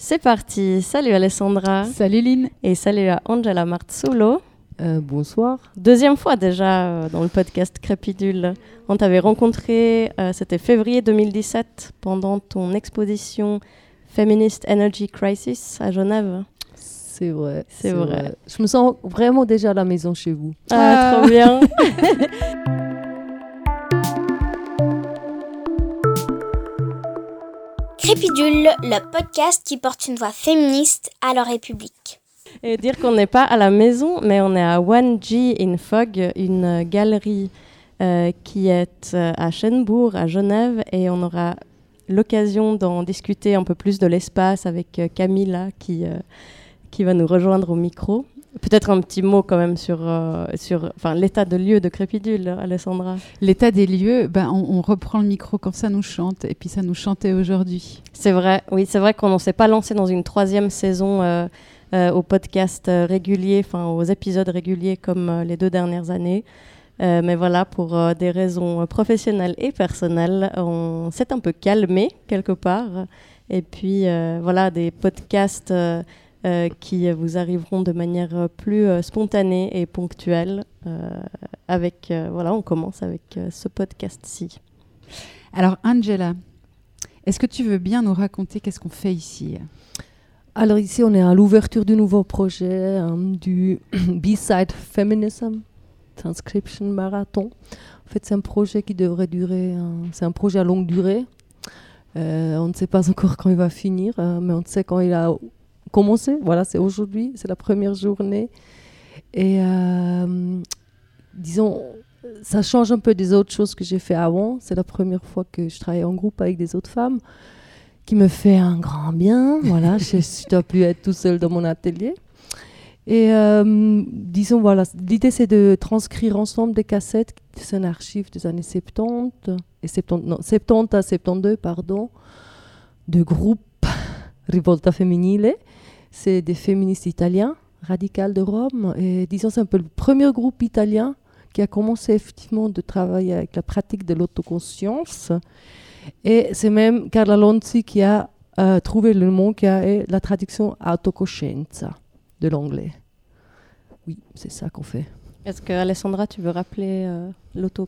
C'est parti. Salut Alessandra. Salut Lynn. Et salut à Angela Marzullo. Bonsoir. Deuxième fois déjà dans le podcast Crépidule. On t'avait rencontré, c'était février 2017, pendant ton exposition Feminist Energy Crisis à Genève. C'est vrai. C'est vrai. Je me sens vraiment déjà à la maison chez vous. Ah, trop bien. Crépidule, le podcast qui porte une voix féministe à la République. Et dire qu'on n'est pas à la maison, mais on est à 1G in Fog, une galerie qui est à Schönbourg, à Genève, et on aura l'occasion d'en discuter un peu plus de l'espace avec Camilla qui va nous rejoindre au micro. Peut-être un petit mot quand même sur l'état de lieu de Crépidule, Alessandra. L'état des lieux, on reprend le micro quand ça nous chante, et puis ça nous chantait aujourd'hui. C'est vrai, oui, c'est vrai qu'on ne s'est pas lancé dans une troisième saison au podcast régulier, aux épisodes réguliers comme les 2 dernières années. Mais voilà, pour des raisons professionnelles et personnelles, on s'est un peu calmé quelque part. Et puis voilà, des podcasts qui vous arriveront de manière plus spontanée et ponctuelle. On commence avec ce podcast-ci. Alors Angela, est-ce que tu veux bien nous raconter qu'est-ce qu'on fait ici ? Alors ici, on est à l'ouverture du nouveau projet du B-Side Feminism Transcription Marathon. En fait, c'est un projet qui devrait durer, c'est un projet à longue durée. On ne sait pas encore quand il va finir, mais on sait quand il a commencé. Voilà, c'est aujourd'hui, c'est la première journée. Et disons, ça change un peu des autres choses que j'ai fait avant. C'est la première fois que je travaille en groupe avec des autres femmes, qui me fait un grand bien. Voilà, je ne dois plus être tout seul dans mon atelier. Et disons, voilà, l'idée c'est de transcrire ensemble des cassettes, c'est un archive des années 70 à 72, de groupe Rivolta Femminile. C'est des féministes italiens, radicales de Rome. Et disons, c'est un peu le premier groupe italien qui a commencé effectivement de travailler avec la pratique de l'autoconscience. Et c'est même Carla Lonzi qui a trouvé le mot qui est la traduction autocoscienza de l'anglais. Oui, c'est ça qu'on fait. Est-ce que, Alessandra, tu veux rappeler l'autoconscience ?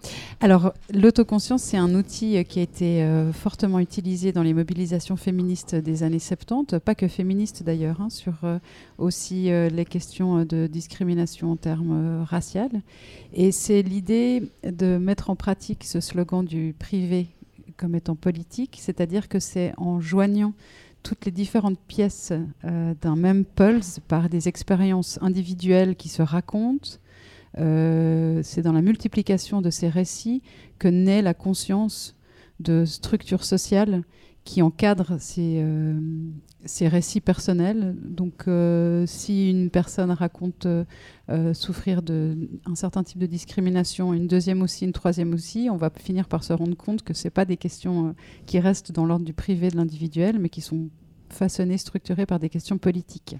Alors, l'autoconscience, c'est un outil qui a été fortement utilisé dans les mobilisations féministes des années 70, pas que féministes d'ailleurs, sur aussi les questions de discrimination en termes raciales. Et c'est l'idée de mettre en pratique ce slogan du privé comme étant politique, c'est-à-dire que c'est en joignant toutes les différentes pièces d'un même pulse par des expériences individuelles qui se racontent. C'est dans la multiplication de ces récits que naît la conscience de structures sociales qui encadrent ces récits personnels. Donc, si une personne raconte souffrir d'un certain type de discrimination, une deuxième aussi, une troisième aussi, on va finir par se rendre compte que ce n'est pas des questions qui restent dans l'ordre du privé de l'individuel, mais qui sont façonnées, structurées par des questions politiques.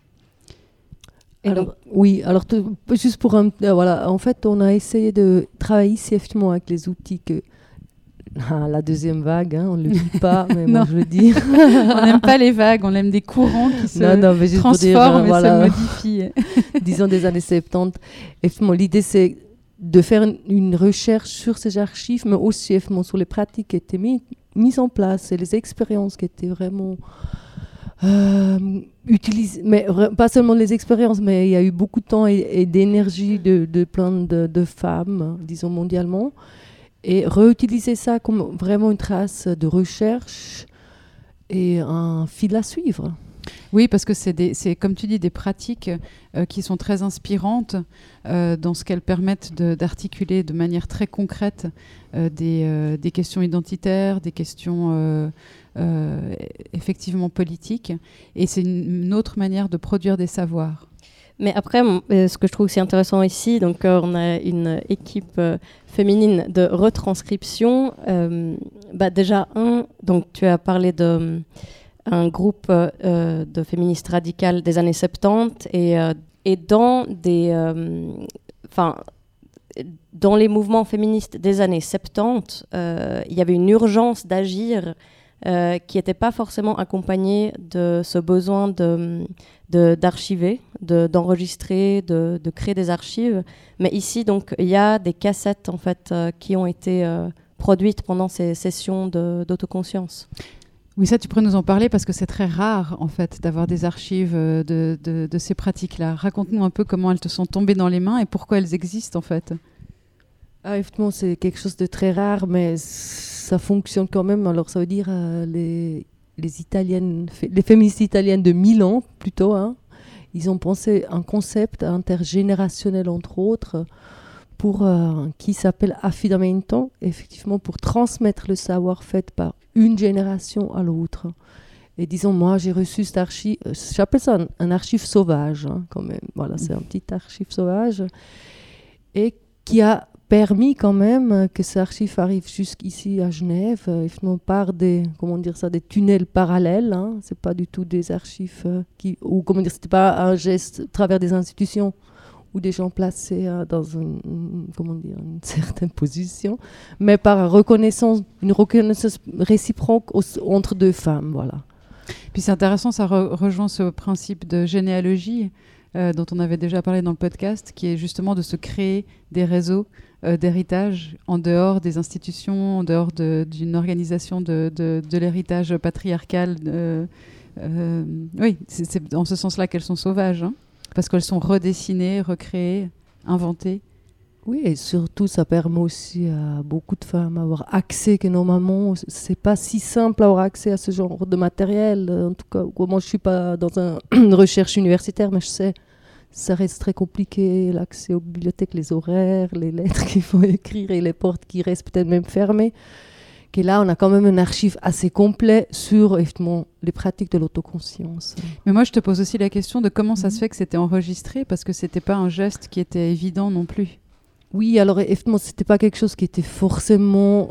Juste pour voilà, en fait, on a essayé de travailler ici effectivement avec les outils que la deuxième vague, on ne le dit pas, mais moi je le dis. On n'aime pas les vagues, on aime des courants qui se transforment et se modifient. Disons des années 70. Effectivement, l'idée c'est de faire une recherche sur ces archives, mais aussi effectivement sur les pratiques qui étaient mises en place et les expériences qui étaient vraiment utilisées. Mais pas seulement les expériences, mais il y a eu beaucoup de temps et d'énergie de plein de femmes, disons mondialement. Et réutiliser ça comme vraiment une trace de recherche et un fil à suivre. Oui, parce que c'est comme tu dis, des pratiques qui sont très inspirantes dans ce qu'elles permettent d'articuler de manière très concrète des questions identitaires, des questions effectivement politiques. Et c'est une autre manière de produire des savoirs. Mais après, ce que je trouve aussi intéressant ici, donc on a une équipe féminine de retranscription. Déjà, donc tu as parlé d'un groupe de féministes radicales des années 70 et dans dans les mouvements féministes des années 70, il y avait une urgence d'agir qui n'était pas forcément accompagné de ce besoin d'archiver, d'enregistrer, de créer des archives. Mais ici, donc, il y a des cassettes en fait, qui ont été produites pendant ces sessions d'autoconscience. Oui, ça, tu pourrais nous en parler parce que c'est très rare, en fait, d'avoir des archives de ces pratiques-là. Raconte-nous un peu comment elles te sont tombées dans les mains et pourquoi elles existent, en fait. Effectivement, c'est quelque chose de très rare, mais ça fonctionne quand même. Alors, ça veut dire les féministes italiennes de Milan, plutôt, hein, ils ont pensé un concept intergénérationnel, entre autres, qui s'appelle affidamento, effectivement, pour transmettre le savoir fait par une génération à l'autre. Et disons, moi, j'ai reçu cet archive, j'appelle ça un archive sauvage, hein, quand même. Voilà, c'est un petit archive sauvage, et qui a permis quand même que cet archive arrive jusqu'ici à Genève, par des tunnels parallèles. Hein. C'est pas du tout des archives c'était pas un geste à travers des institutions ou des gens placés dans une certaine position, mais par une reconnaissance réciproque entre deux femmes, voilà. Puis c'est intéressant, ça rejoint ce principe de généalogie dont on avait déjà parlé dans le podcast, qui est justement de se créer des réseaux d'héritage en dehors des institutions, en dehors d'une organisation de l'héritage patriarcal. Oui, c'est dans ce sens-là qu'elles sont sauvages, hein, parce qu'elles sont redessinées, recréées, inventées. Oui, et surtout, ça permet aussi à beaucoup de femmes d'avoir accès que normalement, c'est pas si simple d'avoir accès à ce genre de matériel. En tout cas, moi, je suis pas dans une recherche universitaire, mais je sais, ça reste très compliqué, l'accès aux bibliothèques, les horaires, les lettres qu'il faut écrire et les portes qui restent peut-être même fermées. Et là, on a quand même un archive assez complet sur effectivement, les pratiques de l'autoconscience. Mais moi, je te pose aussi la question de comment ça se fait que c'était enregistré, parce que c'était pas un geste qui était évident non plus. Oui, alors effectivement, c'était pas quelque chose qui était forcément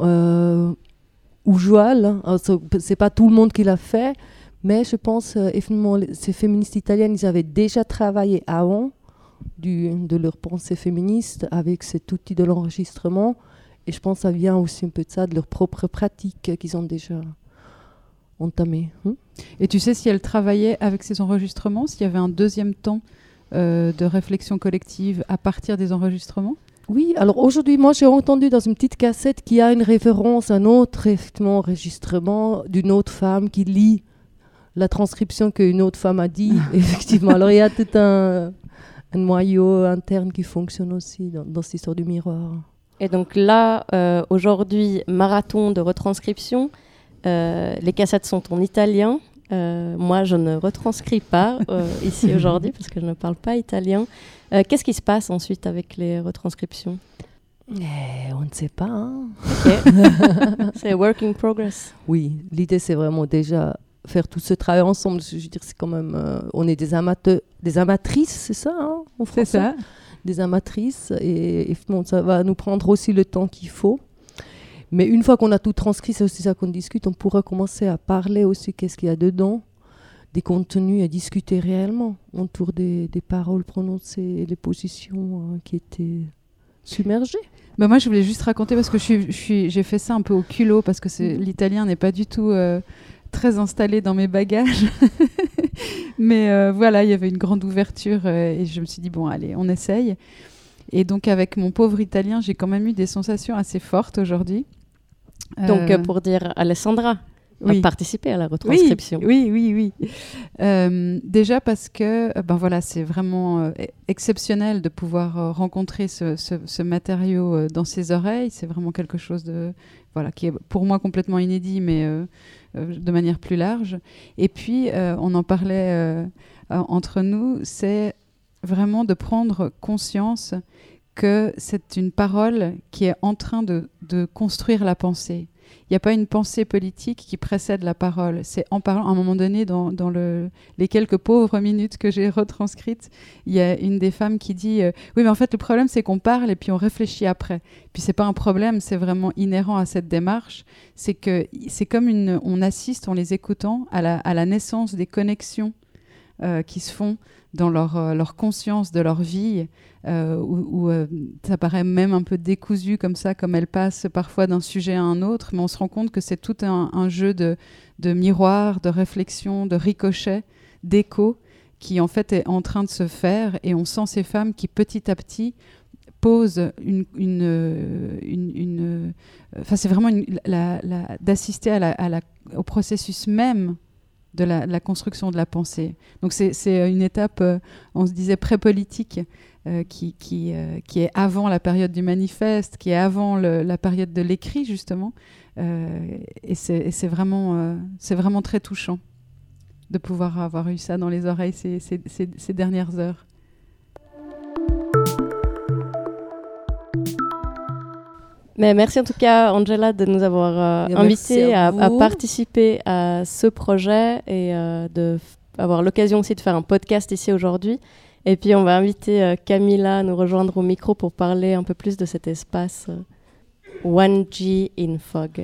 usual. Hein. C'est pas tout le monde qui l'a fait, mais je pense effectivement, ces féministes italiennes, ils avaient déjà travaillé avant de leur pensée féministe avec cet outil de l'enregistrement. Et je pense que ça vient aussi un peu de ça, de leurs propres pratiques qu'ils ont déjà entamées. Et tu sais si elles travaillaient avec ces enregistrements, s'il y avait un deuxième temps de réflexion collective à partir des enregistrements ? Oui, alors aujourd'hui, moi j'ai entendu dans une petite cassette qu'il y a une référence à un autre enregistrement d'une autre femme qui lit la transcription qu'une autre femme a dit, effectivement. Alors il y a tout un noyau interne qui fonctionne aussi dans cette histoire du miroir. Et donc là, aujourd'hui, marathon de retranscription. Les cassettes sont en italien. Moi, je ne retranscris pas ici aujourd'hui parce que je ne parle pas italien. Qu'est-ce qui se passe ensuite avec les retranscriptions ? On ne sait pas. Hein. Okay. C'est work in progress. Oui, l'idée, c'est vraiment déjà faire tout ce travail ensemble. Je veux dire, c'est quand même... on est des amatrices, c'est ça, hein, en français ? C'est ça. Des amatrices, et bon, ça va nous prendre aussi le temps qu'il faut. Mais une fois qu'on a tout transcrit, c'est aussi ça qu'on discute, on pourra commencer à parler aussi qu'est-ce qu'il y a dedans, des contenus, à discuter réellement autour des paroles prononcées et des positions qui étaient submergées. Bah moi, je voulais juste raconter, parce que j'ai fait ça un peu au culot, parce que l'italien n'est pas du tout très installé dans mes bagages. Mais voilà, il y avait une grande ouverture et je me suis dit, bon, allez, on essaye. Et donc, avec mon pauvre italien, j'ai quand même eu des sensations assez fortes aujourd'hui. Donc, pour dire, Alessandra a participé à la retranscription. Oui. Déjà parce que voilà, c'est vraiment exceptionnel de pouvoir rencontrer ce matériau dans ses oreilles. C'est vraiment quelque chose qui est pour moi complètement inédit, mais de manière plus large. Et puis, on en parlait entre nous, c'est vraiment de prendre conscience que c'est une parole qui est en train de construire la pensée. Il n'y a pas une pensée politique qui précède la parole. C'est en parlant, à un moment donné, dans les quelques pauvres minutes que j'ai retranscrites, il y a une des femmes qui dit oui, mais en fait, le problème, c'est qu'on parle et puis on réfléchit après. Puis c'est pas un problème, c'est vraiment inhérent à cette démarche. C'est que c'est comme on assiste, en les écoutant, à la naissance des connexions qui se font dans leur conscience de leur vie, où ça paraît même un peu décousu comme ça, comme elles passent parfois d'un sujet à un autre, mais on se rend compte que c'est tout un jeu de miroir, de réflexion, de ricochet, d'écho, qui en fait est en train de se faire, et on sent ces femmes qui petit à petit posent enfin c'est vraiment d'assister au processus même de la construction de la pensée. Donc c'est une étape, on se disait pré-politique, qui est avant la période du manifeste, qui est avant la période de l'écrit justement, et c'est vraiment très touchant de pouvoir avoir eu ça dans les oreilles ces dernières heures. Mais merci en tout cas, Angela, de nous avoir invités à participer à ce projet et d'avoir l'occasion aussi de faire un podcast ici aujourd'hui. Et puis, on va inviter Camilla à nous rejoindre au micro pour parler un peu plus de cet espace 1G in Fog.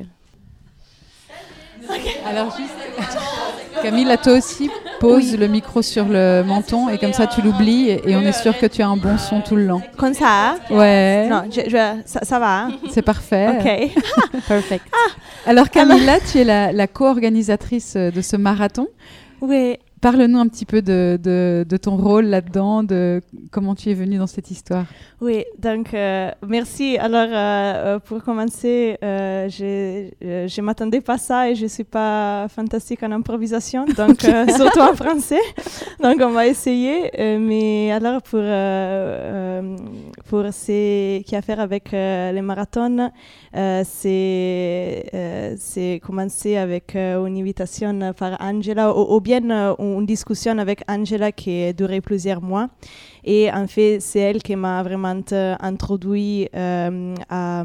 Alors, juste, Camille, toi aussi, pose le micro sur le menton et comme ça tu l'oublies et on est sûr que tu as un bon son tout le long. Comme ça? Ouais. Non, ça va. C'est parfait. Ok. Perfect. Alors Camilla, tu es la co-organisatrice de ce marathon. Oui. Parle-nous un petit peu de ton rôle là-dedans, de comment tu es venue dans cette histoire. Oui, donc merci. Alors, pour commencer, je ne m'attendais pas à ça et je ne suis pas fantastique en improvisation, donc surtout en français. Donc, on va essayer. Mais alors, pour ce qui a à faire avec les marathons, c'est commencé avec une invitation par Angela, ou bien une discussion avec Angela qui a duré plusieurs mois. Et en fait, c'est elle qui m'a vraiment introduit à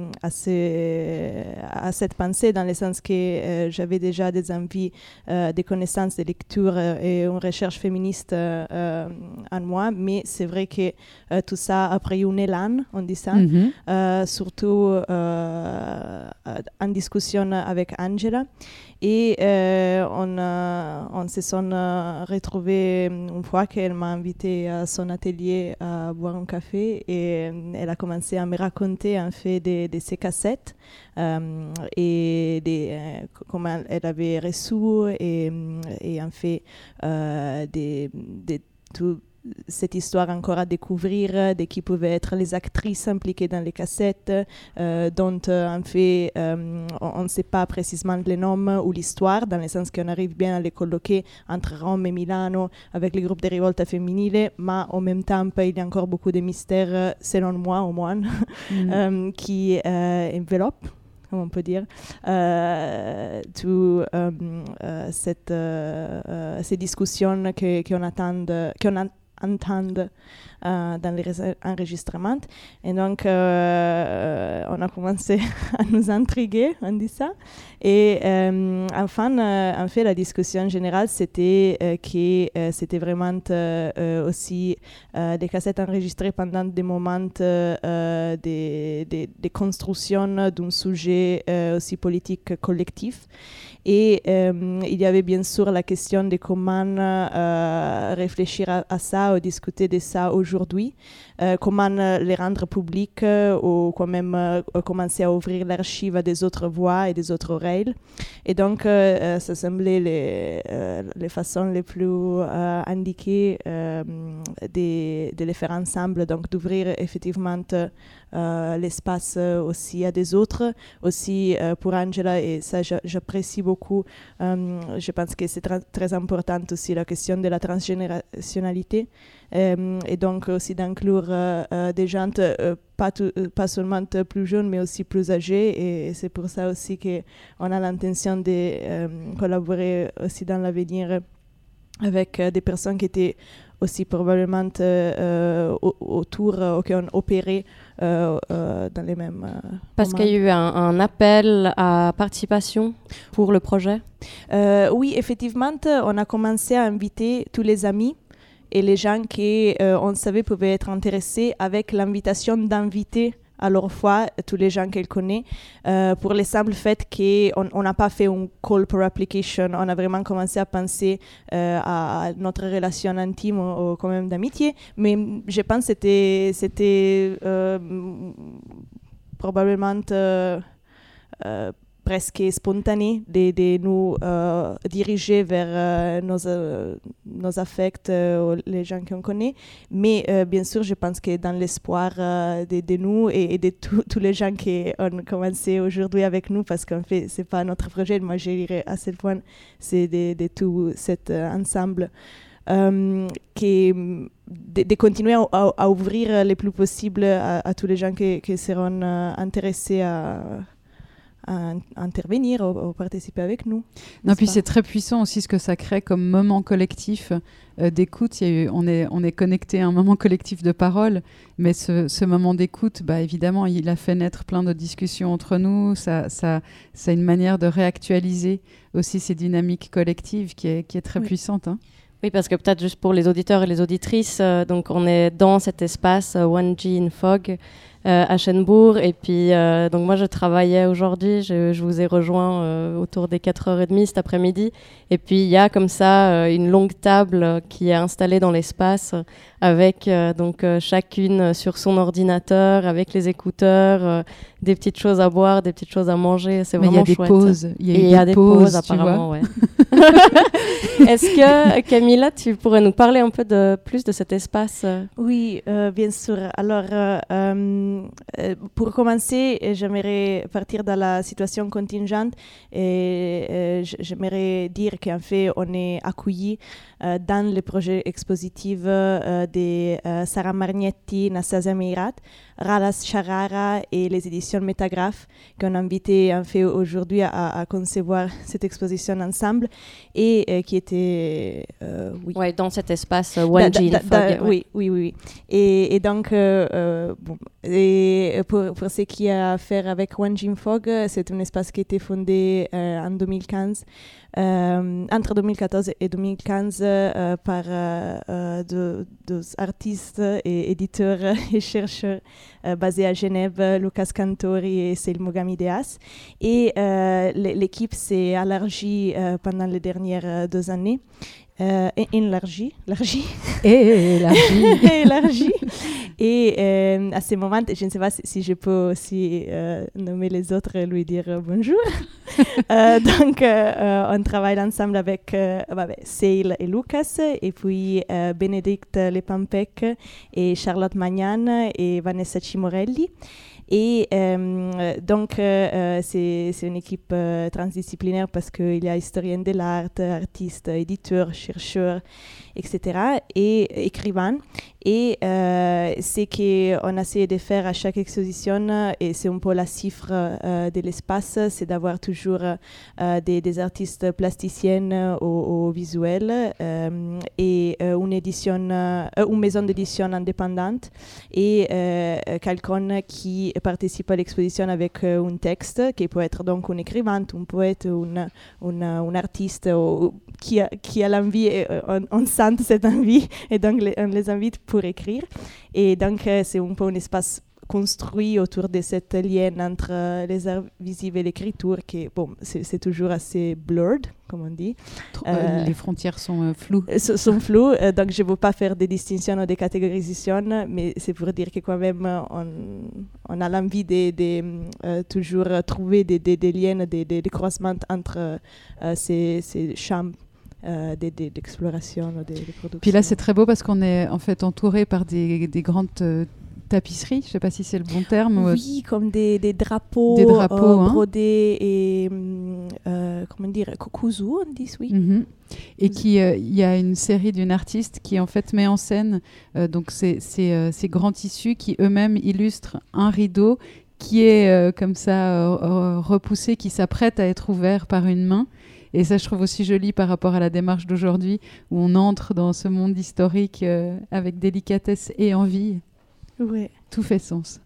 cette pensée, dans le sens que j'avais déjà des envies, des connaissances, des lectures et une recherche féministe en moi. Mais c'est vrai que tout ça a pris un élan, on dit ça, surtout en discussion avec Angela. Et on se sont retrouvés une fois qu'elle m'a invité à son atelier à boire un café et elle a commencé à me raconter en fait de ses cassettes et comment elle avait reçu et en fait tout cette histoire encore à découvrir, de qui pouvaient être les actrices impliquées dans les cassettes, dont en fait on ne sait pas précisément le nom ou l'histoire, dans le sens qu'on arrive bien à les colloquer entre Rome et Milano avec les groupes de rivolta femminile, mais en même temps il y a encore beaucoup de mystères, selon moi au moins, qui enveloppent, comme on peut dire, ces discussions qu'on attend dans les enregistrements. Et donc, on a commencé à nous intriguer, on dit ça. Et enfin, en fait, la discussion générale, c'était que c'était vraiment aussi des cassettes enregistrées pendant des moments de construction d'un sujet aussi politique collectif. Et il y avait bien sûr la question de comment réfléchir à ça ou discuter de ça aujourd'hui, comment les rendre publics ou quand même commencer à ouvrir l'archive à des autres voix et des autres oreilles. Et donc, ça semblait les façons les plus indiquées de les faire ensemble, donc d'ouvrir effectivement l'espace aussi à des autres, aussi pour Angela, et ça j'apprécie beaucoup. Je pense que c'est très important aussi la question de la transgénérationnalité et donc aussi d'inclure des gens pas seulement plus jeunes mais aussi plus âgés, et c'est pour ça aussi qu'on a l'intention de collaborer aussi dans l'avenir avec des personnes qui étaient aussi probablement autour ou qui ont opéré dans les mêmes Parce qu'il y a eu un appel à participation pour le projet. Oui, effectivement, on a commencé à inviter tous les amis et les gens qui, on savait, pouvaient être intéressés, avec l'invitation d'inviter à leur foi, tous les gens qu'elle connaît, pour le simple fait qu'on n'a pas fait un call for application. On a vraiment commencé à penser à notre relation intime ou quand même d'amitié. Mais je pense que c'était probablement presque spontané de nous diriger vers nos affects, les gens qu'on connaît. Mais bien sûr, je pense que dans l'espoir de nous et de tous les gens qui ont commencé aujourd'hui avec nous, parce qu'en fait, ce n'est pas notre projet, moi je dirais à ce point, c'est de tout cet ensemble. De continuer à ouvrir le plus possible à tous les gens qui seront intéressés à intervenir ou participer avec nous. Non, puis c'est très puissant aussi ce que ça crée comme moment collectif d'écoute. On est connecté à un moment collectif de parole, mais ce moment d'écoute, évidemment, il a fait naître plein de discussions entre nous. Ça a une manière de réactualiser aussi ces dynamiques collectives qui est très puissante. Hein. Oui, parce que peut-être juste pour les auditeurs et les auditrices, donc on est dans cet espace 1G in Fog à Schönbourg. Et puis, donc moi, je travaillais aujourd'hui. Je vous ai rejoint autour des 4h30 cet après-midi. Et puis, il y a comme ça une longue table qui est installée dans l'espace avec donc chacune sur son ordinateur, avec les écouteurs, des petites choses à boire, des petites choses à manger. C'est vraiment chouette. Il y a des pauses apparemment, ouais. Est-ce que, Camilla, tu pourrais nous parler un peu plus de cet espace? Oui, bien sûr. Alors, pour commencer, j'aimerais partir de la situation contingente et j'aimerais dire qu'en fait, on est accueillis dans le projet expositif de Sara Margnetti, Nastasia Meirat, Ralas Charara et les éditions Métagraphe qu'on a invité en fait aujourd'hui à concevoir cette exposition ensemble et qui était dans cet espace 1G in Fog. Oui. Et donc bon, et pour ce qui a à faire avec 1G in Fog, c'est un espace qui a été fondé en 2015. Entre 2014 et 2015 par deux artistes et éditeurs et chercheurs basés à Genève, Lucas Cantori et Selmo Gamideas. Et l'équipe s'est élargie pendant les dernières 2 années. Élargie. Et à ce moment, je ne sais pas si je peux aussi nommer les autres et lui dire bonjour. Donc, on travaille ensemble avec Seil et Lucas, et puis Bénédicte Lepampec et Charlotte Magnan et Vanessa Cimorelli. Et donc, c'est une équipe transdisciplinaire parce qu'il y a historienne de l'art, artistes, éditeurs, chercheurs, etc. et écrivains. Et ce qu'on a essayé de faire à chaque exposition, et c'est un peu la cifre de l'espace, c'est d'avoir toujours des artistes plasticiennes ou visuels et une maison d'édition indépendante et quelqu'un qui participe à l'exposition avec un texte, qui peut être donc un écrivain, un poète, un artiste qui a l'envie, et on sent cette envie, et donc on les invite pour écrire. Et donc, c'est un peu un espace construit autour de cette lien entre les arts visibles et l'écriture, qui c'est toujours assez blurred, comme on dit. Les frontières sont floues. Sont floues, donc je ne veux pas faire des distinctions ou des catégorisations, mais c'est pour dire que quand même, on a l'envie de toujours trouver des liens, des croisements entre ces champs d'exploration, de production. Puis là, c'est très beau parce qu'on est en fait entouré par des grandes tapisseries, je ne sais pas si c'est le bon terme. Oui, comme des drapeaux, brodés et comment dire, kokuzu, on dit, oui. Mm-hmm. Et il y a une série d'une artiste qui en fait met en scène donc ces grands tissus qui eux-mêmes illustrent un rideau qui est comme ça repoussé, qui s'apprête à être ouvert par une main. Et ça, je trouve aussi joli par rapport à la démarche d'aujourd'hui, où on entre dans ce monde historique avec délicatesse et envie. Ouais. Tout fait sens.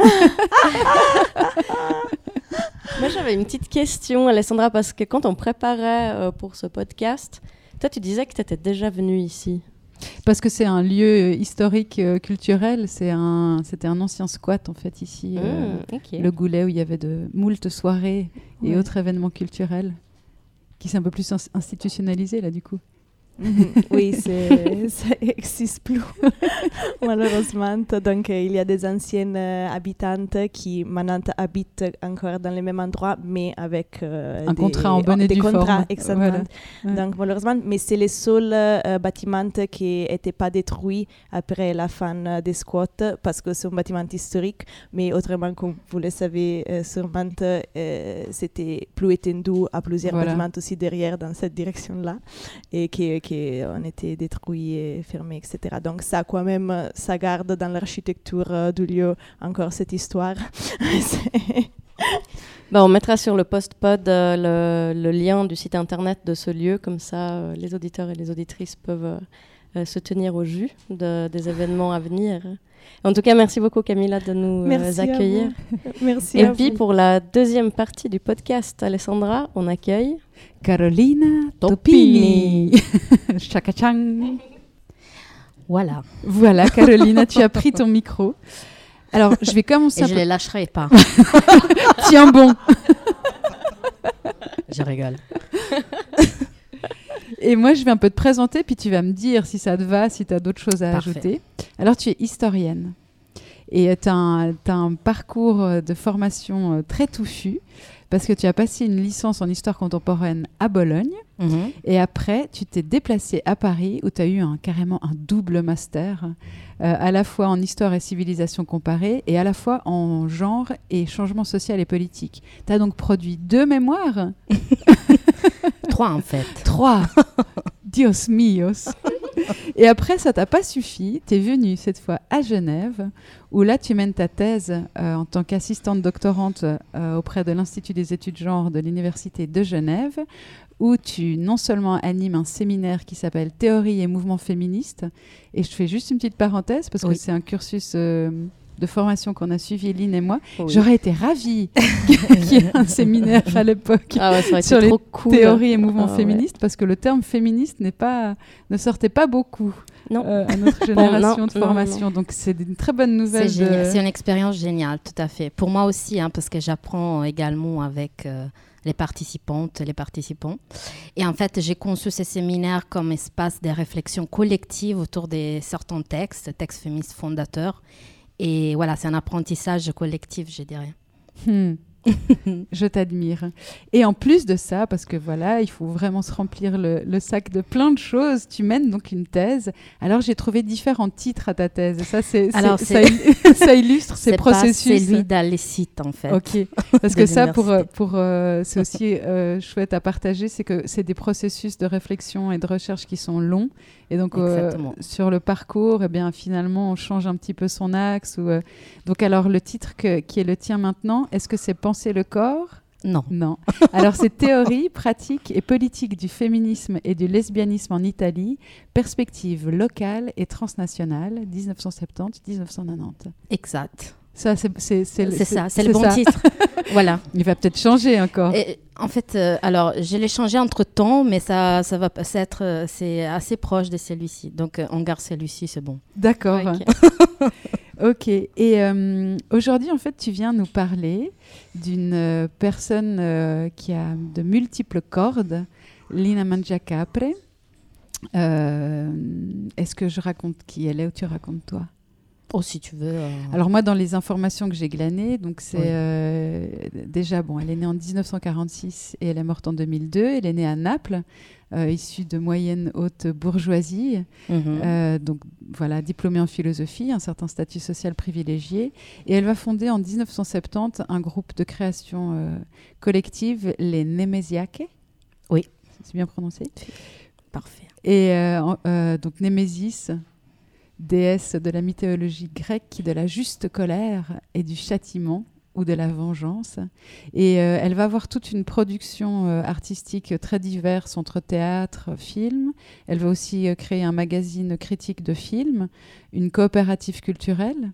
Moi, j'avais une petite question, Alessandra, parce que quand on préparait pour ce podcast, toi, tu disais que tu étais déjà venue ici. Parce que c'est un lieu historique, culturel. C'était un ancien squat, en fait, ici. Le Goulet, où il y avait de moult soirées et autres événements culturels, qui sont un peu plus institutionnalisés, là, du coup. Oui, ça n'existe plus, malheureusement. Donc, il y a des anciennes habitantes qui maintenant habitent encore dans les mêmes endroits, mais avec un contrat en bonne et due forme. Contrats, exactement. Voilà. Donc, malheureusement, mais c'est les seuls bâtiments qui n'étaient pas détruits après la fin des squats, parce que c'est un bâtiment historique, mais autrement, comme vous le savez sûrement, c'était plus étendu à plusieurs bâtiments aussi derrière dans cette direction-là, et qui ont été détruits et fermés, etc. Donc ça, quand même, ça garde dans l'architecture du lieu encore cette histoire. On mettra sur le post-pod le lien du site internet de ce lieu, comme ça les auditeurs et les auditrices peuvent se tenir au jus des événements à venir. En tout cas, merci beaucoup Camilla de nous accueillir. Merci et à puis vous. pour la deuxième partie du podcast, Alessandra, on accueille Carolina Topini. Chaka-chang. Voilà, Carolina, tu as pris ton micro. Alors, je vais commencer. Et je ne les lâcherai pas. Tiens bon. Je rigole. Et moi, je vais un peu te présenter, puis tu vas me dire si ça te va, si tu as d'autres choses à ajouter. Alors, tu es historienne. Et tu as un parcours de formation très touffu, parce que tu as passé une licence en histoire contemporaine à Bologne. Et après, tu t'es déplacée à Paris, où tu as eu carrément un double master, à la fois en histoire et civilisation comparée, et à la fois en genre et changement social et politique. Tu as donc produit 2 mémoires. 3 en fait. 3. Dios míos. Et après, ça t'a pas suffi. Tu es venue cette fois à Genève, où là, tu mènes ta thèse en tant qu'assistante doctorante auprès de l'Institut des études genre de l'Université de Genève, où tu non seulement animes un séminaire qui s'appelle Théorie et mouvement féministe. Et je fais juste une petite parenthèse, parce que c'est un cursus de formation qu'on a suivi, Lynn et moi. J'aurais été ravie qu'il y ait un séminaire à l'époque sur les théories et mouvements féministes, parce que le terme féministe ne sortait pas beaucoup à notre génération de formation. Donc c'est une très bonne nouvelle. C'est une expérience géniale, tout à fait. Pour moi aussi, parce que j'apprends également avec les participantes, les participants. Et en fait, j'ai conçu ces séminaires comme espace de réflexion collective autour de certains textes féministes fondateurs. Et voilà, c'est un apprentissage collectif, je dirais. Je t'admire. Et en plus de ça, parce que voilà, il faut vraiment se remplir le sac de plein de choses, tu mènes donc une thèse. Alors, j'ai trouvé différents titres à ta thèse. Et ça, ça illustre ces processus. C'est celui d'Alécite, en fait. Ok. Parce que ça, c'est aussi chouette à partager, c'est que c'est des processus de réflexion et de recherche qui sont longs. Et donc, sur le parcours, finalement, on change un petit peu son axe. Donc, alors, le titre qui est le tien maintenant, est-ce que c'est Penser le corps ? Non. Alors, c'est Théorie, pratique et politique du féminisme et du lesbianisme en Italie, perspective locale et transnationale, 1970-1990. Exact. Ça, c'est le bon titre. Voilà. Il va peut-être changer encore. Et, en fait, alors, je l'ai changé entre-temps, mais ça va être, c'est assez proche de celui-ci. Donc, on garde celui-ci, c'est bon. D'accord. Ok. Et aujourd'hui, en fait, tu viens nous parler d'une personne qui a de multiples cordes, Lina Mangiacapre. Est-ce que je raconte qui elle est ou tu racontes toi ? Oh, si tu veux. Alors moi, dans les informations que j'ai glanées, donc c'est déjà, elle est née en 1946 et elle est morte en 2002. Elle est née à Naples, issue de moyenne haute bourgeoisie. Donc voilà, diplômée en philosophie, un certain statut social privilégié. Et elle va fonder en 1970 un groupe de création collective, les Nemesiaques. Oui. C'est bien prononcé ? Parfait. Et donc Némésis, déesse de la mythologie grecque, de la juste colère et du châtiment ou de la vengeance. Et elle va avoir toute une production artistique très diverse entre théâtre, film. Elle va aussi créer un magazine critique de films, une coopérative culturelle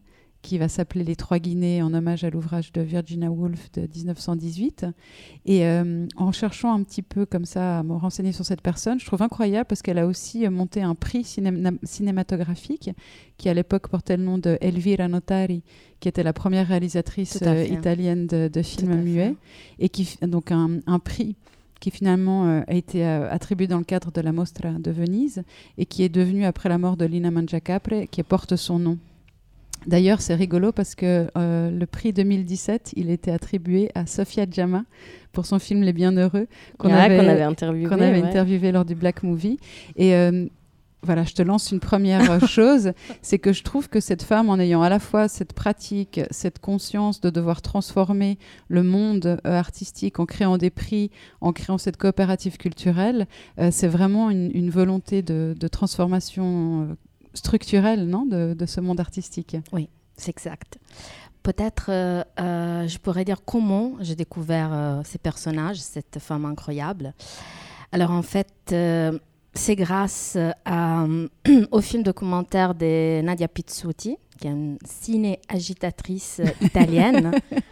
qui va s'appeler Les Trois Guinées, en hommage à l'ouvrage de Virginia Woolf de 1918. Et en cherchant un petit peu comme ça à me renseigner sur cette personne, je trouve incroyable parce qu'elle a aussi monté un prix cinématographique qui à l'époque portait le nom de Elvira Notari, qui était la première réalisatrice italienne de films muets, et donc un prix qui finalement a été attribué dans le cadre de la Mostra de Venise et qui est devenu, après la mort de Lina Mangiacapre, qui porte son nom. D'ailleurs, c'est rigolo parce que le prix 2017, il était attribué à Sofia Jama pour son film Les Bienheureux, qu'on avait interviewé lors du Black Movie. Et voilà, je te lance une première chose, c'est que je trouve que cette femme, en ayant à la fois cette pratique, cette conscience de devoir transformer le monde artistique en créant des prix, en créant cette coopérative culturelle, c'est vraiment une volonté de transformation structurelle, non, de ce monde artistique. Oui, c'est exact. Peut-être, je pourrais dire comment j'ai découvert ces personnages, cette femme incroyable. Alors en fait, c'est grâce au film documentaire de Nadia Pizzuti, qui est une ciné-agitatrice italienne.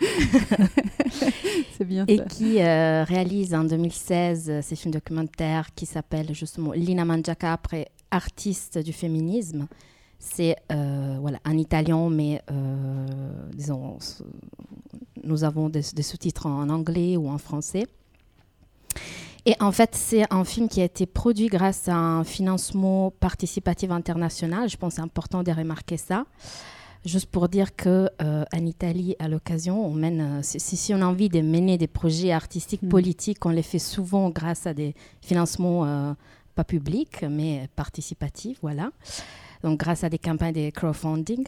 C'est bien et ça. Qui réalise en 2016 ces films documentaires qui s'appellent justement Lina Mangiacapre, artiste du féminisme. C'est un italien, mais disons, nous avons des sous-titres en anglais ou en français. Et en fait, c'est un film qui a été produit grâce à un financement participatif international. Je pense que c'est important de remarquer ça. Juste pour dire qu'en Italie, à l'occasion, on mène, si on a envie de mener des projets artistiques, politiques, on les fait souvent grâce à des financements pas publics, mais participatifs, voilà. Donc, grâce à des campagnes de crowdfunding.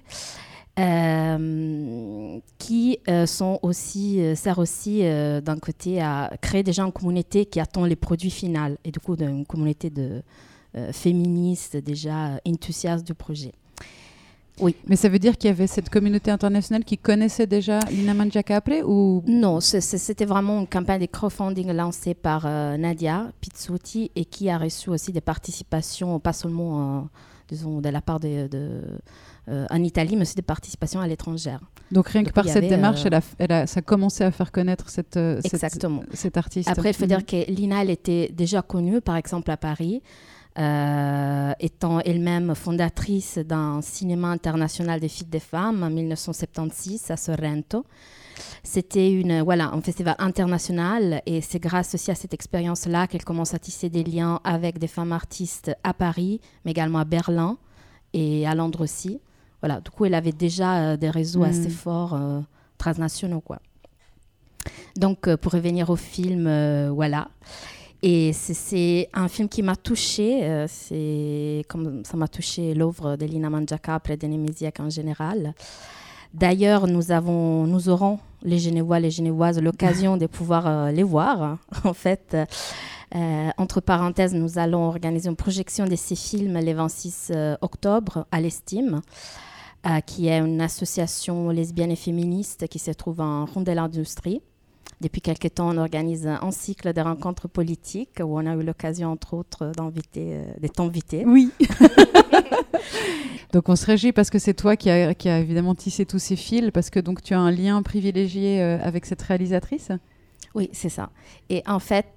Qui servent aussi d'un côté à créer déjà une communauté qui attend les produits finaux et du coup une communauté de féministes déjà enthousiastes du projet. Oui. Mais ça veut dire qu'il y avait cette communauté internationale qui connaissait déjà Lina Mangiacapre ou... Non, c'était vraiment une campagne de crowdfunding lancée par Nadia Pizzuti et qui a reçu aussi des participations, pas seulement disons, de la part en Italie, mais aussi des participations à l'étranger. Donc rien que par cette démarche, ça a commencé à faire connaître cet artiste. Après, il faut dire que Lina, elle était déjà connue, par exemple à Paris, étant elle-même fondatrice d'un cinéma international des filles des femmes en 1976 à Sorrento. C'était un festival international et c'est grâce aussi à cette expérience-là qu'elle commence à tisser des liens avec des femmes artistes à Paris, mais également à Berlin et à Londres aussi. Voilà, du coup, elle avait déjà des réseaux assez forts, transnationaux, quoi. Donc, pour revenir au film, voilà. Et c'est un film qui m'a touchée. C'est comme ça m'a touchée l'œuvre de Lina Mangiacapre et de Nemesiek en général. D'ailleurs, nous aurons, les Genevois, les Genevoises, l'occasion de pouvoir les voir. En fait, entre parenthèses, nous allons organiser une projection de ces films le 26 octobre à l'Estime, qui est une association lesbienne et féministe qui se trouve en Rondelle Industrie. Depuis quelques temps, on organise un cycle de rencontres politiques où on a eu l'occasion, entre autres, d'être t'inviter. Oui. Donc on se réjouit parce que c'est toi qui a évidemment tissé tous ces fils, parce que donc tu as un lien privilégié avec cette réalisatrice. Oui, c'est ça. Et en fait,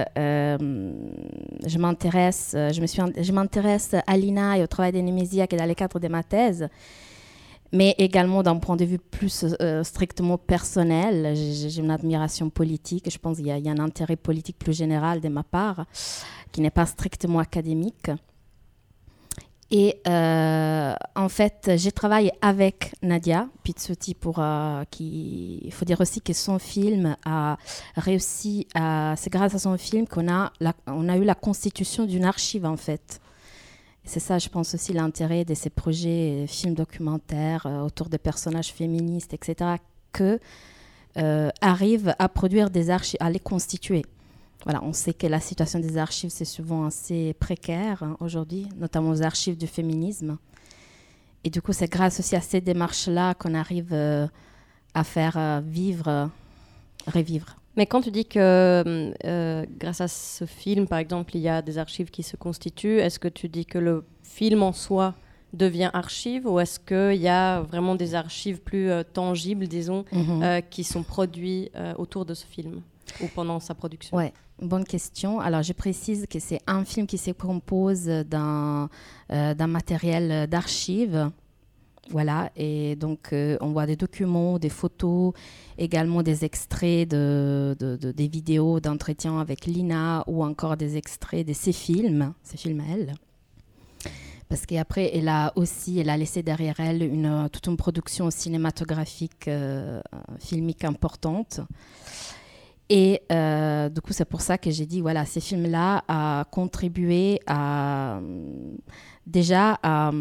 je m'intéresse à Lina et au travail de Nemesiek dans le cadre de ma thèse, mais également d'un point de vue plus strictement personnel. J'ai une admiration politique. Je pense qu'il y a un intérêt politique plus général de ma part, qui n'est pas strictement académique. Et en fait, j'ai travaillé avec Nadia Pizzuti il faut dire aussi que son film a réussi c'est grâce à son film qu'on a eu la constitution d'une archive, en fait. C'est ça, je pense aussi, l'intérêt de ces projets, films documentaires autour des personnages féministes, etc., que arrivent à produire des archives, à les constituer. Voilà, on sait que la situation des archives, c'est souvent assez précaire aujourd'hui, notamment aux archives du féminisme. Et du coup, c'est grâce aussi à ces démarches-là qu'on arrive à faire revivre. Mais quand tu dis que grâce à ce film, par exemple, il y a des archives qui se constituent, est-ce que tu dis que le film en soi devient archive, ou est-ce qu'il y a vraiment des archives plus tangibles, disons, qui sont produits autour de ce film ou pendant sa production? Ouais, bonne question. Alors, je précise que c'est un film qui se compose d'un matériel d'archives. Voilà, et donc on voit des documents, des photos, également des extraits des vidéos d'entretien avec Lina, ou encore des extraits de ses films à elle. Parce qu'après, elle a laissé derrière elle toute une production cinématographique, filmique importante. Et du coup, c'est pour ça que j'ai dit, voilà, ces films-là ont contribué déjà à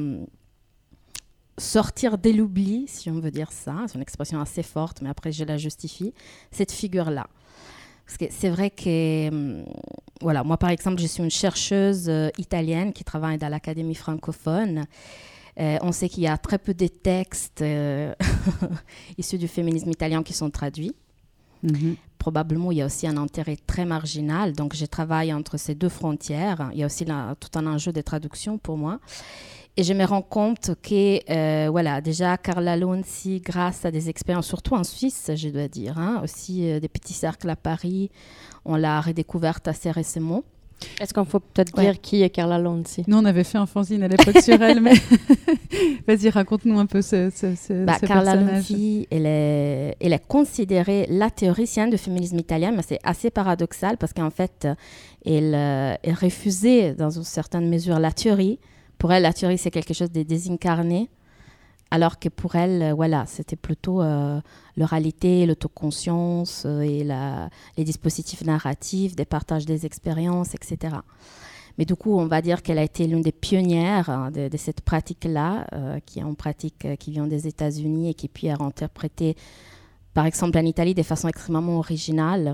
sortir de l'oubli, si on veut dire ça. C'est une expression assez forte, mais après, je la justifie, cette figure-là. Parce que c'est vrai que, voilà, moi, par exemple, je suis une chercheuse italienne qui travaille dans l'Académie francophone. On sait qu'il y a très peu de textes issus du féminisme italien qui sont traduits. Probablement, il y a aussi un intérêt très marginal. Donc, je travaille entre ces deux frontières. Il y a aussi tout un enjeu de traduction pour moi. Et je me rends compte que, voilà, déjà, Carla Lonzi, grâce à des expériences, surtout en Suisse, je dois dire, aussi des petits cercles à Paris, on l'a redécouverte assez récemment. Est-ce qu'on faut peut-être dire qui est Carla Lonzi? Nous, on avait fait un fanzine à l'époque sur elle, mais vas-y, raconte-nous un peu ce Carla personnage. Lonzi, elle est considérée la théoricienne du féminisme italien, mais c'est assez paradoxal parce qu'en fait, elle refusait dans une certaine mesure la théorie. Pour elle, la théorie, c'est quelque chose de désincarné, alors que pour elle, voilà, c'était plutôt l'oralité, l'autoconscience et les dispositifs narratifs, des partages des expériences, etc. Mais du coup, on va dire qu'elle a été l'une des pionnières de cette pratique-là, qui est une pratique qui vient des États-Unis et qui puis est interprétée, par exemple, en Italie, de façon extrêmement originelle.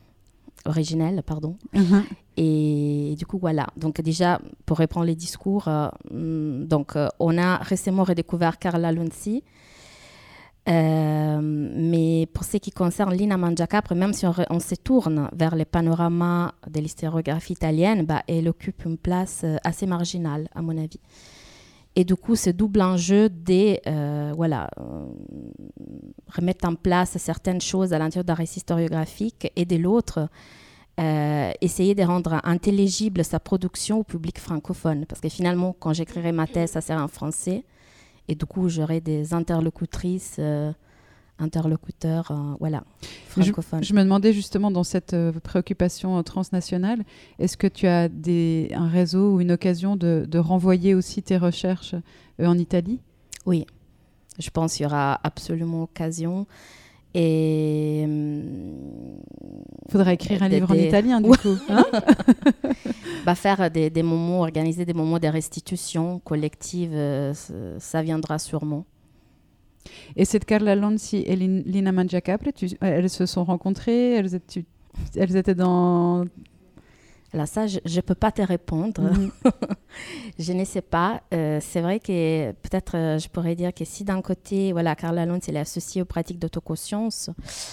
Et du coup, voilà. Donc déjà, pour reprendre les discours, on a récemment redécouvert Carla Lonzi. Mais pour ce qui concerne Lina Mangiacapre, même si on se tourne vers les panoramas de l'historiographie italienne, elle occupe une place assez marginale, à mon avis. Et du coup, ce double enjeu de remettre en place certaines choses à l'intérieur d'un récit historiographique, et de l'autre, essayer de rendre intelligible sa production au public francophone. Parce que finalement, quand j'écrirai ma thèse, ça sera en français. Et du coup, j'aurai des interlocutrices, interlocuteurs, francophones. Je me demandais justement, dans cette préoccupation transnationale, est-ce que tu as un réseau ou une occasion de renvoyer aussi tes recherches en Italie? Oui, je pense qu'il y aura absolument occasion. Et il faudra écrire un livre en italien, du coup. Hein? Faire des moments, organiser des moments de restitution collective, ça viendra sûrement. Et cette Carla Lonzi et Lina Mangiacapre, elles se sont rencontrées, elles étaient dans... Alors ça, je ne peux pas te répondre. Je ne sais pas. C'est vrai que peut-être je pourrais dire que si d'un côté, Carla Lonzi est associée aux pratiques d'autoconscience,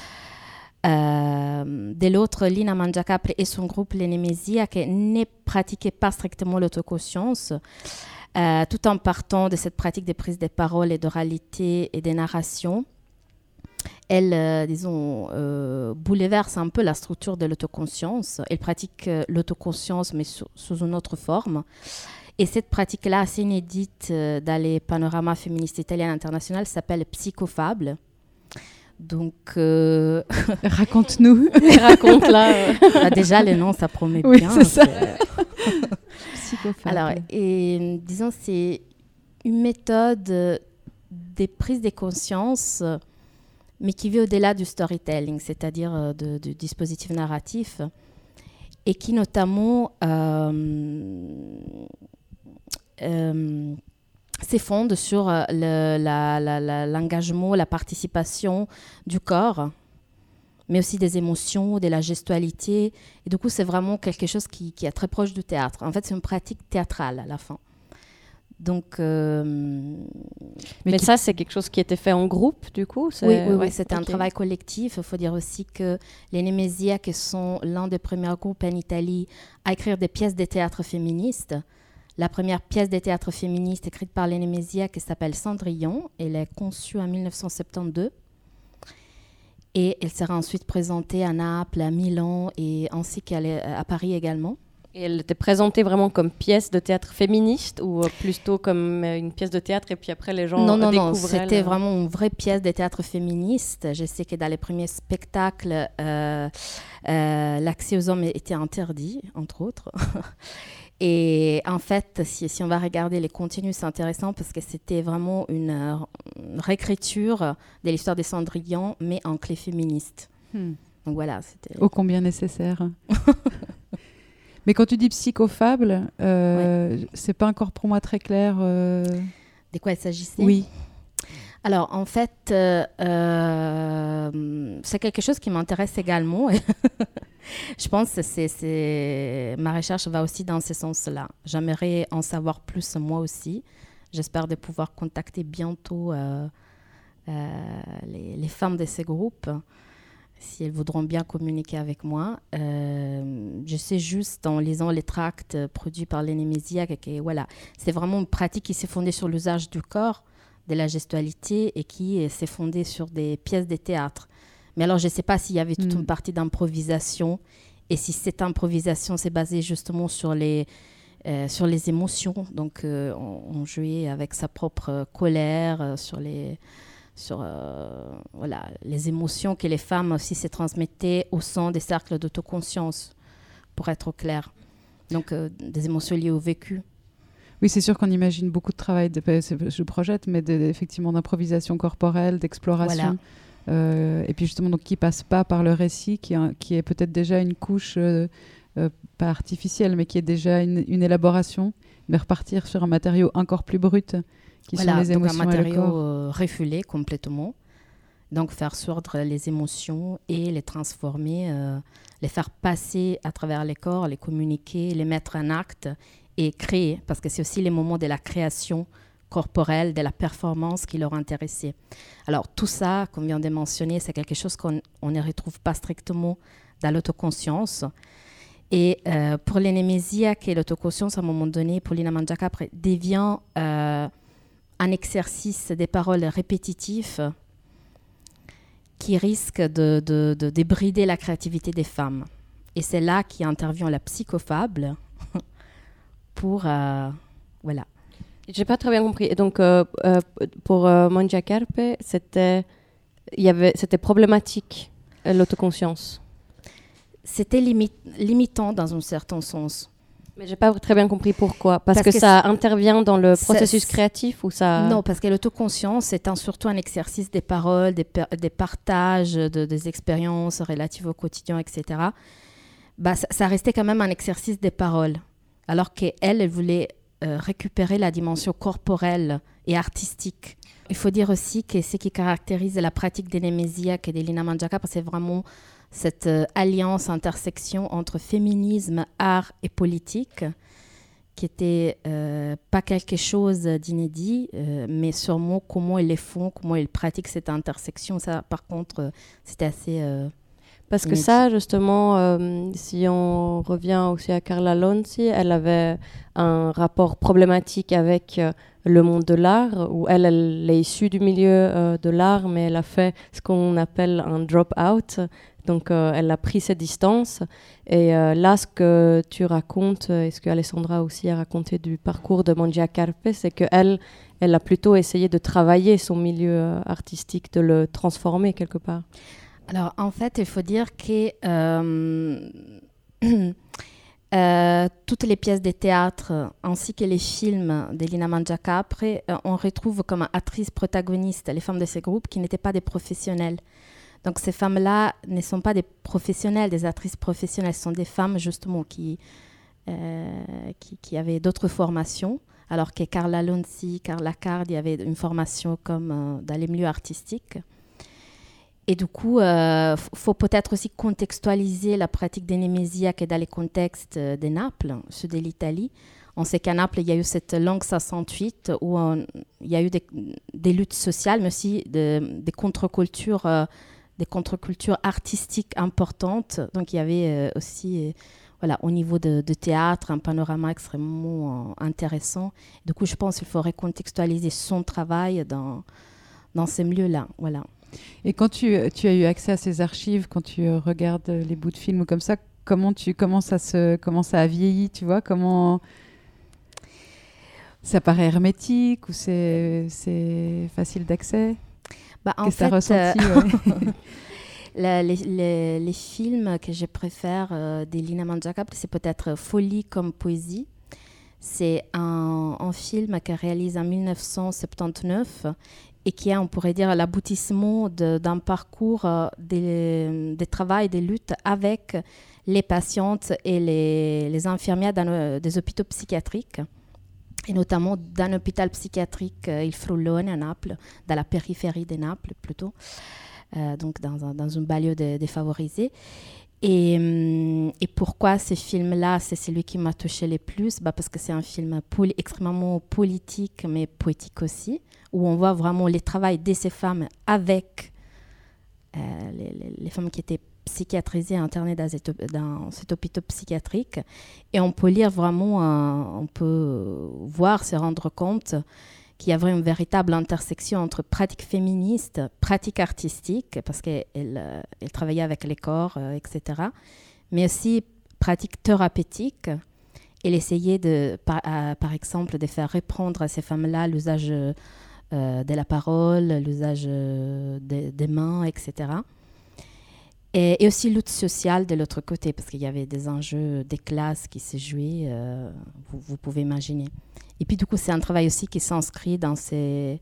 de l'autre, Lina Mangiacapre et son groupe Les Nemesia, qui ne pratiquaient pas strictement l'autoconscience, tout en partant de cette pratique de prise de parole et d'oralité et de narration. Elle, bouleverse un peu la structure de l'autoconscience. Elle pratique l'autoconscience, mais sous une autre forme. Et cette pratique-là, assez inédite dans les panoramas féministes italiens internationaux, s'appelle Psychofable. Donc, raconte-nous. Raconte-la. Déjà, le nom, ça promet bien. Oui, c'est ça. Alors, et disons, c'est une méthode de prise de conscience, mais qui va au-delà du storytelling, c'est-à-dire du dispositif narratif, et qui notamment s'effondre sur l'engagement, la participation du corps, mais aussi des émotions, de la gestualité. Et du coup, c'est vraiment quelque chose qui est très proche du théâtre. En fait, c'est une pratique théâtrale à la fin. Donc, mais ça, c'est quelque chose qui était fait en groupe, du coup? Oui, c'était un travail collectif. Il faut dire aussi que les Nemesia, qui sont l'un des premiers groupes en Italie à écrire des pièces de théâtre féministes, la première pièce de théâtre féministe écrite par Léné Mézia qui s'appelle Cendrillon. Elle est conçue en 1972 et elle sera ensuite présentée à Naples, à Milan et ainsi qu'à Paris également. Et elle était présentée vraiment comme pièce de théâtre féministe ou plutôt comme une pièce de théâtre et puis après les gens découvraient... Non, c'était vraiment une vraie pièce de théâtre féministe. Je sais que dans les premiers spectacles, l'accès aux hommes était interdit, entre autres. Et en fait, si on va regarder les contenus, c'est intéressant parce que c'était vraiment une réécriture de l'histoire des Cendrillon, mais en clé féministe. Donc voilà, c'était... Ô combien nécessaire. Mais quand tu dis psychofable, c'est pas encore pour moi très clair. De quoi il s'agissait? Oui. Alors, en fait, c'est quelque chose qui m'intéresse également. Je pense que ma recherche va aussi dans ce sens-là. J'aimerais en savoir plus moi aussi. J'espère de pouvoir contacter bientôt les femmes de ces groupes, si elles voudront bien communiquer avec moi. Je sais juste, en lisant les tracts produits par Léné Mézia, que voilà, c'est vraiment une pratique qui s'est fondée sur l'usage du corps, de la gestualité, et qui s'est fondée sur des pièces de théâtre. Mais alors, je ne sais pas s'il y avait toute une partie d'improvisation, et si cette improvisation s'est basée justement sur les émotions. Donc, on jouait avec sa propre colère, sur les émotions que les femmes aussi se transmettaient au sein des cercles d'autoconscience, pour être clair. Donc, des émotions liées au vécu. Oui, c'est sûr qu'on imagine beaucoup de travail, je projette, mais effectivement d'improvisation corporelle, d'exploration. Voilà. Et puis justement, donc, qui ne passe pas par le récit, qui est peut-être déjà une couche, pas artificielle, mais qui est déjà une élaboration, mais repartir sur un matériau encore plus brut, qui sont les émotions donc un matériau et le corps. refoulé complètement. Donc faire sourdre les émotions et les transformer, les faire passer à travers les corps, les communiquer, les mettre en acte et créer, parce que c'est aussi les moments de la création corporelle, de la performance qui leur intéressait. Alors tout ça, comme vient de mentionner, c'est quelque chose qu'on ne retrouve pas strictement dans l'autoconscience. Et pour Léné Mézia, que l'autoconscience, à un moment donné, pour Lina Mangiacapre, devient un exercice des paroles répétitifs qui risque de débrider la créativité des femmes. Et c'est là qu'intervient la psychofable pour... voilà. J'ai pas très bien compris. Et donc, pour Mangiacarpe, c'était problématique, l'autoconscience. C'était limitant dans un certain sens. Mais j'ai pas très bien compris pourquoi. Parce que ça intervient dans le processus créatif ou ça... Non, parce que l'autoconscience, c'est surtout un exercice des paroles, des partages, des expériences relatives au quotidien, etc. Ça restait quand même un exercice des paroles. Alors qu'elle voulait récupérer la dimension corporelle et artistique. Il faut dire aussi que ce qui caractérise la pratique des Léné Mézia et de Lina Mangiacapre, c'est vraiment cette alliance, intersection entre féminisme, art et politique, qui était pas quelque chose d'inédit, mais sûrement comment ils les font, comment ils pratiquent cette intersection. Ça, par contre, c'était assez... Parce que ça, justement, si on revient aussi à Carla Lonzi, elle avait un rapport problématique avec le monde de l'art, où elle est issue du milieu de l'art, mais elle a fait ce qu'on appelle un drop-out. Donc, elle a pris ses distances. Et là, ce que tu racontes, et ce que Alessandra aussi a raconté du parcours de Mangiacarpe, c'est qu'elle a plutôt essayé de travailler son milieu artistique, de le transformer quelque part. Alors, en fait, il faut dire que toutes les pièces de théâtre ainsi que les films de Lina Mangiacapre, on retrouve comme actrices protagonistes les femmes de ces groupes qui n'étaient pas des professionnelles. Donc, ces femmes-là ne sont pas des professionnelles, des actrices professionnelles. Ce sont des femmes, justement, qui avaient d'autres formations. Alors que Carla Lonzi, Carla Cardi avaient une formation comme dans les milieux artistiques. Et du coup, faut peut-être aussi contextualiser la pratique des Léné Mézia dans les contextes de Naples, sud de l'Italie. On sait qu'à Naples, il y a eu cette longue 68 où il y a eu des luttes sociales, mais aussi des contre-cultures artistiques importantes. Donc, il y avait aussi voilà, au niveau de théâtre, un panorama extrêmement intéressant. Du coup, je pense qu'il faut recontextualiser son travail dans ces milieux-là. Voilà. Et quand tu as eu accès à ces archives, quand tu regardes les bouts de films ou comme ça, comment ça a vieilli, tu vois, comment ça paraît hermétique ou c'est facile d'accès? Qu'est-ce que tu as ressenti? Les films que je préfère d'Elina Mangiapane, c'est peut-être Folie comme poésie. C'est un film qu'elle réalise en 1979 et qui est, on pourrait dire, l'aboutissement d'un parcours des travaux, des luttes avec les patientes et les infirmières des hôpitaux psychiatriques, et notamment d'un hôpital psychiatrique, Il Frullone, à Naples, dans la périphérie de Naples plutôt. Donc dans une banlieue défavorisée. Et pourquoi ce film-là, c'est celui qui m'a touché le plus? Parce que c'est un film extrêmement politique, mais poétique aussi, où on voit vraiment le travail de ces femmes avec les femmes qui étaient psychiatrisées, internées dans cet hôpital psychiatrique. Et on peut lire vraiment, on peut voir, se rendre compte qu'il y avait une véritable intersection entre pratique féministe, pratique artistique, parce qu'elle travaillait avec les corps, etc., mais aussi pratique thérapeutique. Elle essayait, par exemple, de faire reprendre à ces femmes-là l'usage de la parole, l'usage des mains, etc. Et aussi lutte sociale de l'autre côté, parce qu'il y avait des enjeux des classes qui se jouaient, vous pouvez imaginer. Et puis du coup, c'est un travail aussi qui s'inscrit dans les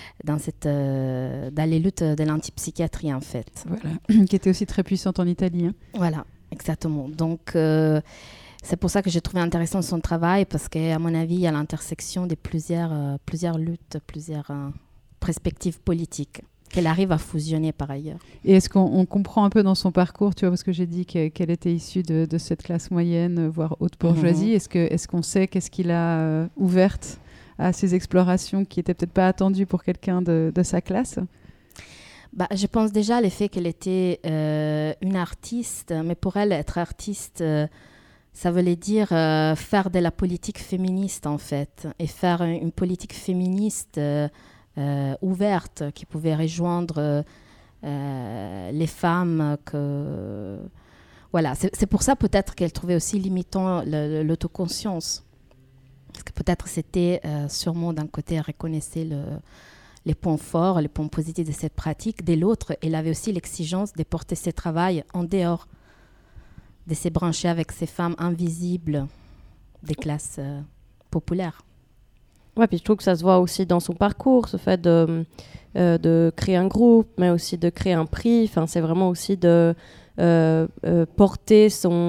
luttes de l'antipsychiatrie, en fait. Voilà, qui était aussi très puissante en Italie. Hein. Voilà, exactement. Donc, c'est pour ça que j'ai trouvé intéressant son travail, parce qu'à mon avis, il y a l'intersection de plusieurs luttes, plusieurs perspectives politiques qu'elle arrive à fusionner par ailleurs. Et est-ce qu'on comprend un peu dans son parcours, tu vois, parce que j'ai dit qu'elle était issue de cette classe moyenne, voire haute bourgeoisie, est-ce qu'on sait qu'est-ce qu'il a ouverte à ces explorations qui n'étaient peut-être pas attendues pour quelqu'un de sa classe? Je pense déjà le fait qu'elle était une artiste, mais pour elle, être artiste, ça voulait dire faire de la politique féministe, en fait, et faire une politique féministe ouverte qui pouvait rejoindre les femmes. Voilà, c'est pour ça peut-être qu'elle trouvait aussi limitant l'autoconscience. Parce que peut-être c'était sûrement d'un côté, elle reconnaissait les points forts, les points positifs de cette pratique. De l'autre, elle avait aussi l'exigence de porter ses travaux en dehors, de se brancher avec ces femmes invisibles des classes populaires. Ouais, puis je trouve que ça se voit aussi dans son parcours, ce fait de créer un groupe, mais aussi de créer un prix. Enfin, c'est vraiment aussi de porter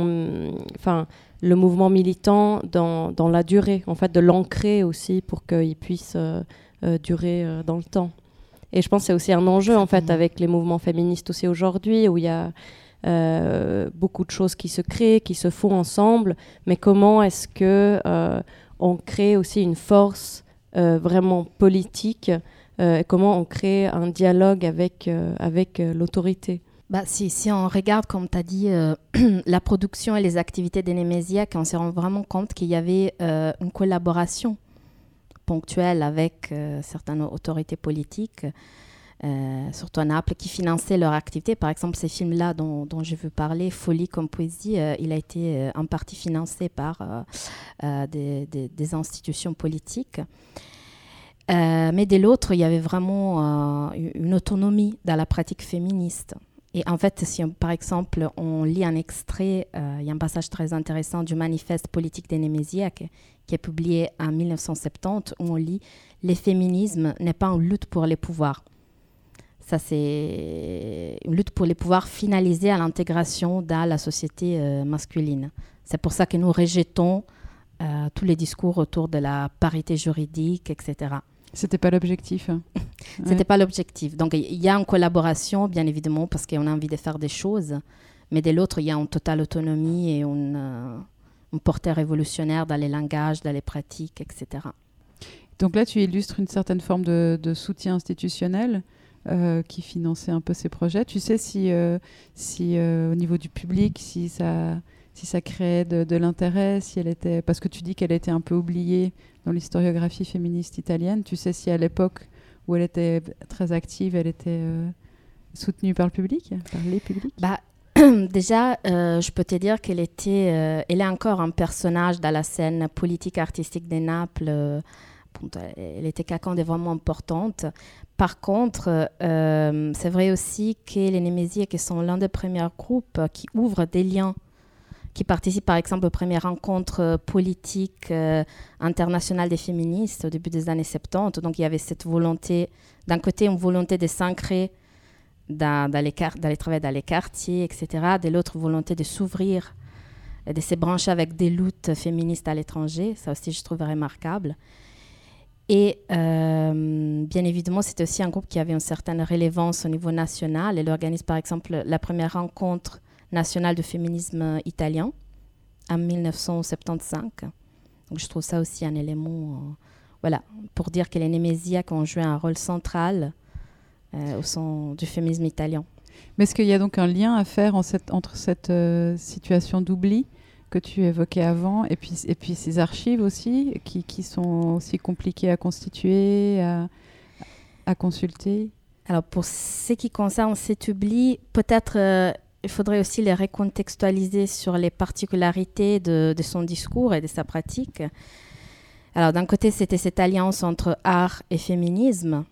le mouvement militant dans la durée, en fait, de l'ancrer aussi pour qu'il puisse durer dans le temps. Et je pense que c'est aussi un enjeu, en fait, avec les mouvements féministes aussi aujourd'hui, où il y a beaucoup de choses qui se créent, qui se font ensemble, mais comment est-ce que on crée aussi une force vraiment politique, comment on crée un dialogue avec l'autorité. Si on regarde, comme tu as dit, la production et les activités de Nemesia, on se rend vraiment compte qu'il y avait une collaboration ponctuelle avec certaines autorités politiques, surtout à Naples, qui finançaient leur activité. Par exemple, ces films-là dont je veux parler, Folie comme poésie, il a été en partie financé par des institutions politiques. Mais de l'autre, il y avait vraiment une autonomie dans la pratique féministe. Et en fait, si par exemple, on lit un extrait, il y a un passage très intéressant du manifeste politique de Nemesia qui est publié en 1970, où on lit « Le féminisme n'est pas une lutte pour les pouvoirs ». Ça, c'est une lutte pour les pouvoirs finalisés à l'intégration dans la société masculine. C'est pour ça que nous rejetons tous les discours autour de la parité juridique, etc. C'était pas l'objectif. Hein. C'était pas l'objectif. Donc, il y a une collaboration, bien évidemment, parce qu'on a envie de faire des choses. Mais de l'autre, il y a une totale autonomie et une portée révolutionnaire dans les langages, dans les pratiques, etc. Donc là, tu illustres une certaine forme de soutien institutionnel qui finançait un peu ces projets. Tu sais si au niveau du public, si ça si ça créait de l'intérêt, si elle était... Parce que tu dis qu'elle était un peu oubliée dans l'historiographie féministe italienne. Tu sais si à l'époque où elle était très active, elle était soutenue par le public, par les publics? Déjà, je peux te dire qu'elle elle est encore un personnage dans la scène politique artistique de Naples. Elle était quelqu'un de vraiment importante. Par contre, c'est vrai aussi que les Némésiques sont l'un des premiers groupes qui ouvrent des liens, qui participent par exemple aux premières rencontres politiques internationales des féministes au début des années 70. Donc il y avait cette volonté, d'un côté une volonté de s'ancrer d'aller travailler dans les quartiers, etc. De l'autre, volonté de s'ouvrir, de se brancher avec des luttes féministes à l'étranger. Ça aussi, je trouve remarquable. Et bien évidemment, c'était aussi un groupe qui avait une certaine relevance au niveau national. Elle organise par exemple la première rencontre nationale de féminisme italien en 1975. Donc je trouve ça aussi un élément, pour dire que les Némésiaques ont joué un rôle central au sein du féminisme italien. Mais est-ce qu'il y a donc un lien à faire entre cette situation d'oubli que tu évoquais avant et puis ces archives aussi qui sont aussi compliquées à constituer, à consulter? Alors pour ce qui concerne cet oubli, peut-être il faudrait aussi les recontextualiser sur les particularités de son discours et de sa pratique. Alors d'un côté, c'était cette alliance entre art et féminisme,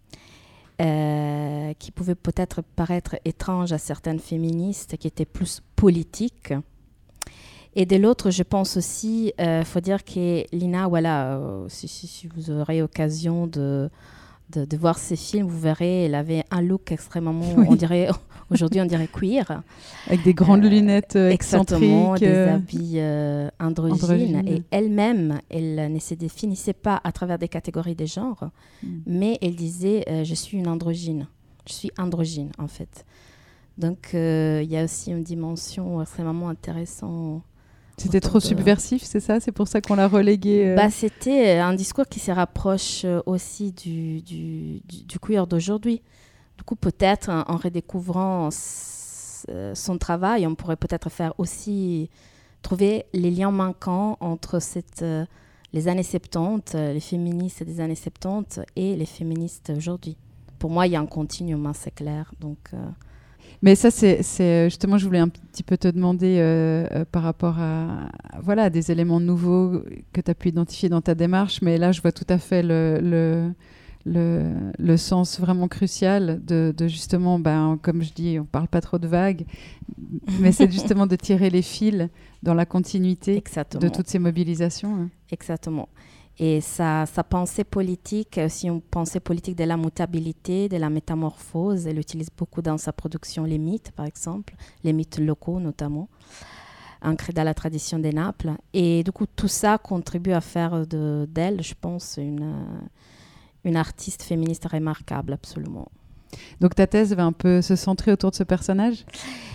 qui pouvait peut-être paraître étrange à certaines féministes qui étaient plus politiques. Et de l'autre, je pense aussi, faut dire que Lina, si vous aurez occasion de voir ces films, vous verrez, elle avait un look extrêmement, aujourd'hui on dirait queer. Avec des grandes lunettes excentriques. Exactement, des habits androgynes. Et elle-même, elle ne se définissait pas à travers des catégories de genre, mais elle disait je suis une androgyne. Je suis androgyne, en fait. Donc, il y a aussi une dimension extrêmement intéressante. C'était trop subversif, c'est ça? C'est pour ça qu'on l'a relégué C'était un discours qui se rapproche aussi du queer d'aujourd'hui. Du coup, peut-être, en redécouvrant son travail, on pourrait peut-être faire aussi trouver les liens manquants entre les années 70, les féministes des années 70 et les féministes aujourd'hui. Pour moi, il y a un continuum, c'est clair. Donc... Mais ça, c'est justement, je voulais un petit peu te demander par rapport à des éléments nouveaux que tu as pu identifier dans ta démarche. Mais là, je vois tout à fait le sens vraiment crucial de justement, comme je dis, on ne parle pas trop de vagues, mais c'est justement de tirer les fils dans la continuité de toutes ces mobilisations. Hein. Exactement. Et sa pensée politique, aussi une pensée politique de la mutabilité, de la métamorphose, elle utilise beaucoup dans sa production les mythes, par exemple, les mythes locaux notamment, ancrés dans la tradition des Naples. Et du coup, tout ça contribue à faire d'elle, je pense, une artiste féministe remarquable, absolument. Donc ta thèse va un peu se centrer autour de ce personnage?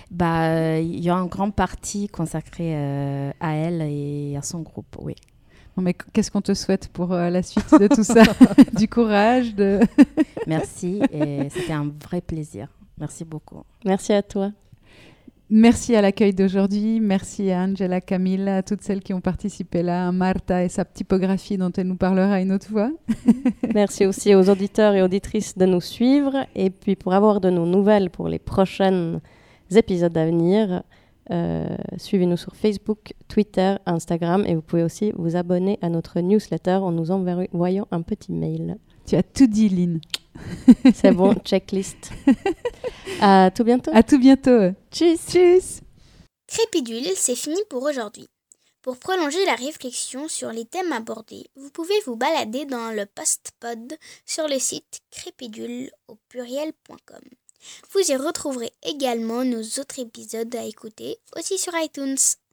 Il y a une grande partie consacrée à elle et à son groupe, oui. Mais qu'est-ce qu'on te souhaite pour la suite de tout ça? Du courage Merci, et c'était un vrai plaisir. Merci beaucoup. Merci à toi. Merci à l'accueil d'aujourd'hui. Merci à Angela, Camille, à toutes celles qui ont participé là, à Martha et sa typographie dont elle nous parlera une autre fois. Merci aussi aux auditeurs et auditrices de nous suivre. Et puis pour avoir de nos nouvelles pour les prochains épisodes à venir, suivez-nous sur Facebook, Twitter, Instagram et vous pouvez aussi vous abonner à notre newsletter en nous envoyant un petit mail. Tu as tout dit, Lynn. C'est bon, checklist. À tout bientôt. À tout bientôt. Tchuss. Tchuss. Crépidule, c'est fini pour aujourd'hui. Pour prolonger la réflexion sur les thèmes abordés, vous pouvez vous balader dans le post-pod sur le site crépidule.com. Vous y retrouverez également nos autres épisodes à écouter, aussi sur iTunes.